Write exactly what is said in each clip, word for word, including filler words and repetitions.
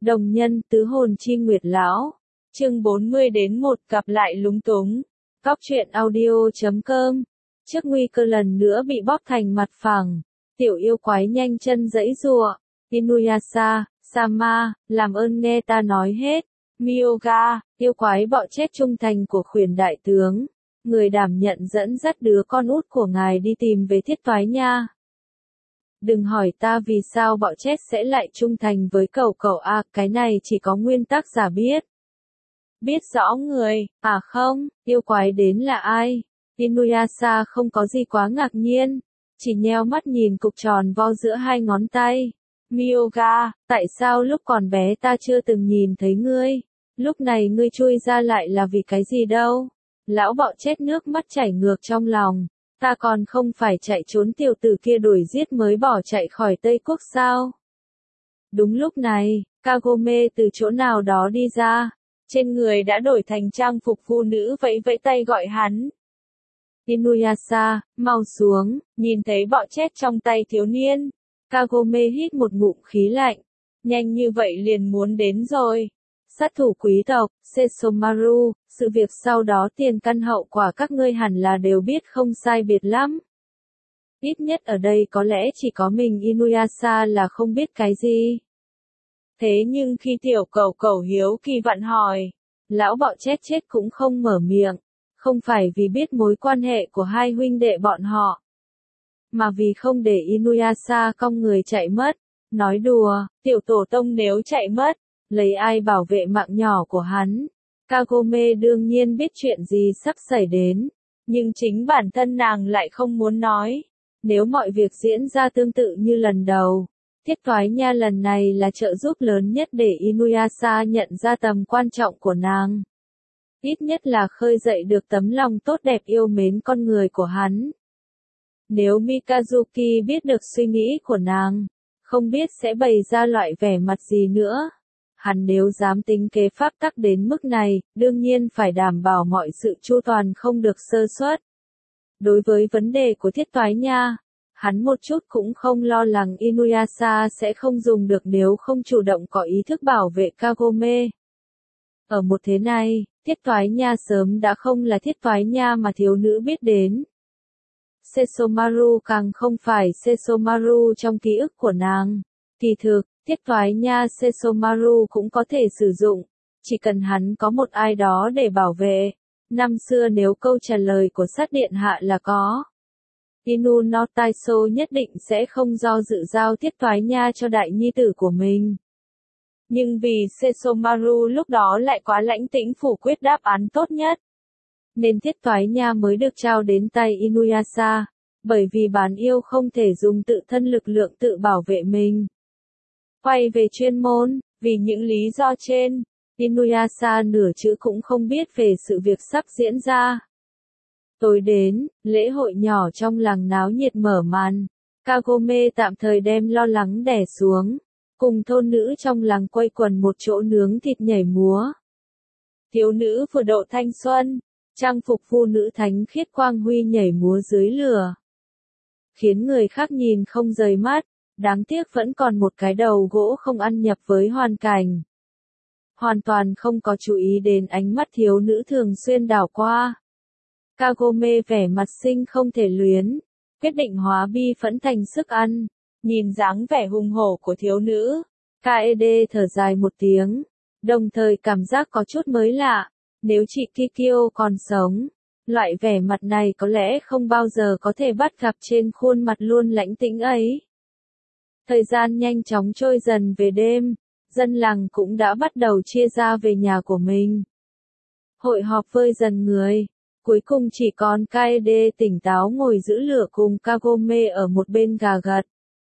Đồng nhân tứ hồn chi nguyệt lão. Chương bốn mươi đến một gặp lại lúng túng. Cóc truyện audio chấm com. Trước nguy cơ lần nữa bị bóp thành mặt phẳng, tiểu yêu quái nhanh chân giãy giụa. Inuyasha, Sama, làm ơn nghe ta nói hết. Myoga, yêu quái bọ chết trung thành của khuyển đại tướng, người đảm nhận dẫn dắt đứa con út của ngài đi tìm về Thiết Toái Nha. Đừng hỏi ta vì sao bọ chết sẽ lại trung thành với cậu cậu à, cái này chỉ có nguyên tác giả biết. Biết rõ người, à không, yêu quái đến là ai? Inuyasha không có gì quá ngạc nhiên, chỉ nheo mắt nhìn cục tròn vo giữa hai ngón tay. Myoga, tại sao lúc còn bé ta chưa từng nhìn thấy ngươi? Lúc này ngươi chui ra lại là vì cái gì đâu? Lão bọ chết nước mắt chảy ngược trong lòng. Ta còn không phải chạy trốn tiểu tử kia đuổi giết mới bỏ chạy khỏi Tây Quốc sao? Đúng lúc này, Kagome từ chỗ nào đó đi ra. Trên người đã đổi thành trang phục phụ nữ vẫy vẫy tay gọi hắn. Inuyasha, mau xuống, nhìn thấy bọ chết trong tay thiếu niên. Kagome hít một ngụm khí lạnh. Nhanh như vậy liền muốn đến rồi. Sát thủ quý tộc, Sesomaru, sự việc sau đó tiền căn hậu quả các ngươi hẳn là đều biết không sai biệt lắm. Ít nhất ở đây có lẽ chỉ có mình Inuyasha là không biết cái gì. Thế nhưng khi tiểu cẩu cẩu hiếu kỳ vặn hỏi, lão bọ chết chết cũng không mở miệng, không phải vì biết mối quan hệ của hai huynh đệ bọn họ, mà vì không để Inuyasha cong người chạy mất. Nói đùa, tiểu tổ tông nếu chạy mất, lấy ai bảo vệ mạng nhỏ của hắn? Kagome đương nhiên biết chuyện gì sắp xảy đến, nhưng chính bản thân nàng lại không muốn nói. Nếu mọi việc diễn ra tương tự như lần đầu, Thiết Toái Nha lần này là trợ giúp lớn nhất để Inuyasha nhận ra tầm quan trọng của nàng. Ít nhất là khơi dậy được tấm lòng tốt đẹp yêu mến con người của hắn. Nếu Mikazuki biết được suy nghĩ của nàng, không biết sẽ bày ra loại vẻ mặt gì nữa. Hắn nếu dám tính kế pháp tắc đến mức này, đương nhiên phải đảm bảo mọi sự chu toàn không được sơ suất. Đối với vấn đề của Thiết Toái Nha, hắn một chút cũng không lo lắng Inuyasha sẽ không dùng được nếu không chủ động có ý thức bảo vệ Kagome. Ở một thế này, Thiết Toái Nha sớm đã không là Thiết Toái Nha mà thiếu nữ biết đến. Sesomaru càng không phải Sesomaru trong ký ức của nàng. Kỳ thực, Thiết Toái Nha Sesomaru cũng có thể sử dụng, chỉ cần hắn có một ai đó để bảo vệ. Năm xưa nếu câu trả lời của sát điện hạ là có, Inu no Taiso nhất định sẽ không do dự giao Thiết Toái Nha cho đại nhi tử của mình. Nhưng vì Sesomaru lúc đó lại quá lãnh tĩnh phủ quyết đáp án tốt nhất, nên Thiết Toái Nha mới được trao đến tay Inuyasha, bởi vì bán yêu không thể dùng tự thân lực lượng tự bảo vệ mình. Quay về chuyên môn, vì những lý do trên, Inuyasha nửa chữ cũng không biết về sự việc sắp diễn ra. Tối đến, lễ hội nhỏ trong làng náo nhiệt mở màn. Kagome tạm thời đem lo lắng đè xuống, cùng thôn nữ trong làng quây quần một chỗ nướng thịt nhảy múa. Thiếu nữ vừa độ thanh xuân, trang phục phụ nữ thánh khiết quang huy nhảy múa dưới lửa, khiến người khác nhìn không rời mắt. Đáng tiếc vẫn còn một cái đầu gỗ không ăn nhập với hoàn cảnh. Hoàn toàn không có chú ý đến ánh mắt thiếu nữ thường xuyên đảo qua. Kagome vẻ mặt sinh không thể luyến, quyết định hóa bi phẫn thành sức ăn. Nhìn dáng vẻ hùng hổ của thiếu nữ, Kaede thở dài một tiếng, đồng thời cảm giác có chút mới lạ. Nếu chị Kikyo còn sống, loại vẻ mặt này có lẽ không bao giờ có thể bắt gặp trên khuôn mặt luôn lãnh tĩnh ấy. Thời gian nhanh chóng trôi dần về đêm, dân làng cũng đã bắt đầu chia ra về nhà của mình. Hội họp vơi dần người, cuối cùng chỉ còn Kaede tỉnh táo ngồi giữ lửa cùng Kagome ở một bên gà gật.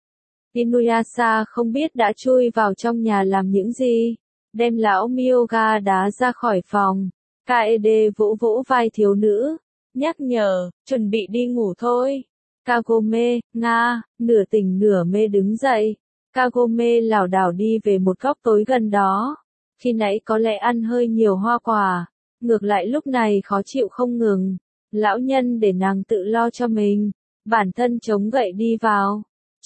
Inuyasha không biết đã chui vào trong nhà làm những gì, đem lão Myoga đá ra khỏi phòng. Kaede vỗ vỗ vai thiếu nữ, nhắc nhở, chuẩn bị đi ngủ thôi. Kagome, nga, nửa tỉnh nửa mê đứng dậy. Kagome lảo đảo đi về một góc tối gần đó. Khi nãy có lẽ ăn hơi nhiều hoa quả, ngược lại lúc này khó chịu không ngừng. Lão nhân để nàng tự lo cho mình, bản thân chống gậy đi vào.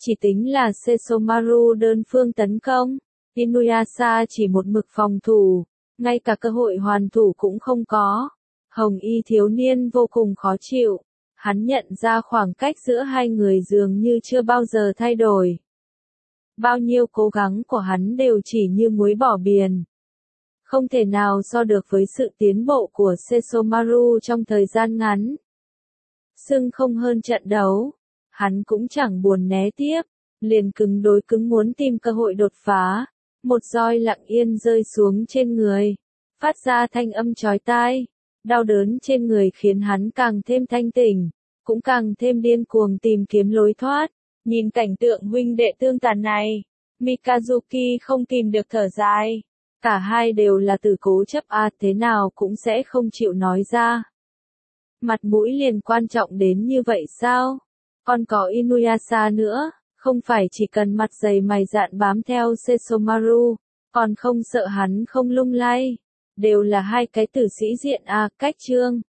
Chỉ tính là Sesomaru đơn phương tấn công, Inuyasha chỉ một mực phòng thủ, ngay cả cơ hội hoàn thủ cũng không có. Hồng y thiếu niên vô cùng khó chịu, hắn nhận ra khoảng cách giữa hai người dường như chưa bao giờ thay đổi. Bao nhiêu cố gắng của hắn đều chỉ như muối bỏ biển. Không thể nào so được với sự tiến bộ của Sesomaru trong thời gian ngắn. Sưng không hơn trận đấu, hắn cũng chẳng buồn né tiếp, liền cứng đối cứng muốn tìm cơ hội đột phá. Một roi lặng yên rơi xuống trên người, phát ra thanh âm chói tai. Đau đớn trên người khiến hắn càng thêm thanh tỉnh, cũng càng thêm điên cuồng tìm kiếm lối thoát. Nhìn cảnh tượng huynh đệ tương tàn này, Mikazuki không kìm được thở dài. Cả hai đều là tử cố chấp a, thế nào cũng sẽ không chịu nói ra. Mặt mũi liền quan trọng đến như vậy sao? Còn có Inuyasha nữa, không phải chỉ cần mặt dày mày dạn bám theo Sesomaru, còn không sợ hắn không lung lay. Đều là hai cái tử sĩ diện a, cách chương.